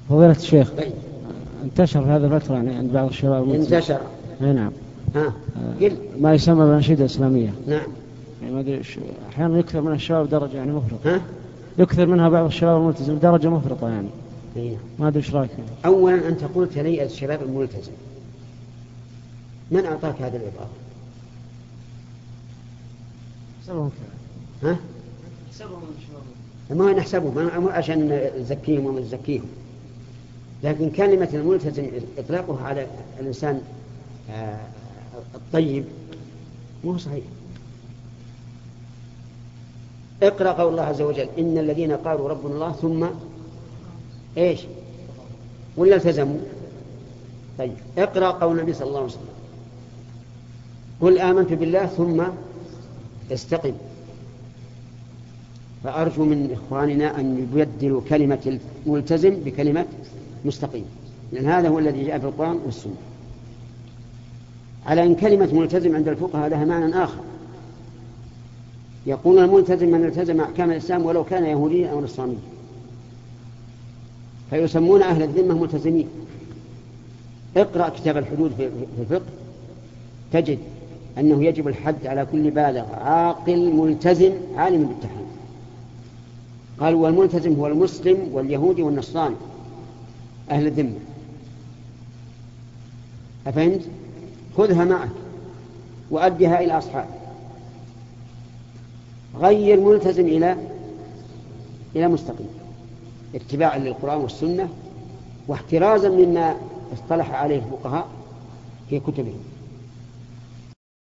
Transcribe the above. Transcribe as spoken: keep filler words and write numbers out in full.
فضيلة الشيخ، طيب. انتشر في هذه الفترة يعني عند بعض الشباب انتشر. اي نعم. ها. قل. ما يسمى بالأنشدة الإسلامية. نعم. يعني ما أدري أحيانا يكثر من الشباب درجة يعني مفرطة. ها؟ يكثر منها بعض الشباب الملتزم درجة مفرطة يعني. إيه. ما أدري إيش رأيك يعني. أولا أنت قلت لي الشباب الملتزم، من أعطاك هذا الإضافة؟ سبهم كذا. ها؟ سبهم الشباب. ما نحسبهم مو عشان نزكيهم وما نزكيهم، لكن كلمة الملتزم إطلاقها على الإنسان الطيب مو صحيح. اقرأ قول الله عز وجل: إن الذين قالوا ربنا الله ثم إيش ولا التزموا. طيب اقرأ قول النبي صلى الله عليه وسلم: قل آمنت بالله ثم استقم. فأرجو من إخواننا أن يبدلوا كلمة الملتزم بكلمة مستقيم، لأن هذا هو الذي جاء في القرآن والسنة. على أن كلمة ملتزم عند الفقهاء لها معنى آخر. يقول الملتزم من التزم أحكام الإسلام ولو كان يهوديا أو نصرانيا، فيسمون أهل الذمة ملتزمين. اقرأ كتاب الحدود في الفقه تجد أنه يجب الحد على كل بالغ عاقل ملتزم عالم بالتحريم. قال: والملتزم هو المسلم واليهودي والنصراني أهل الذمة. أفهمت؟ خذها معك وأدها إلى أصحابك. غير ملتزم إلى إلى مستقيم، اتباعا للقرآن والسنة واحترازا مما اصطلح عليه الفقهاء في كتبهم.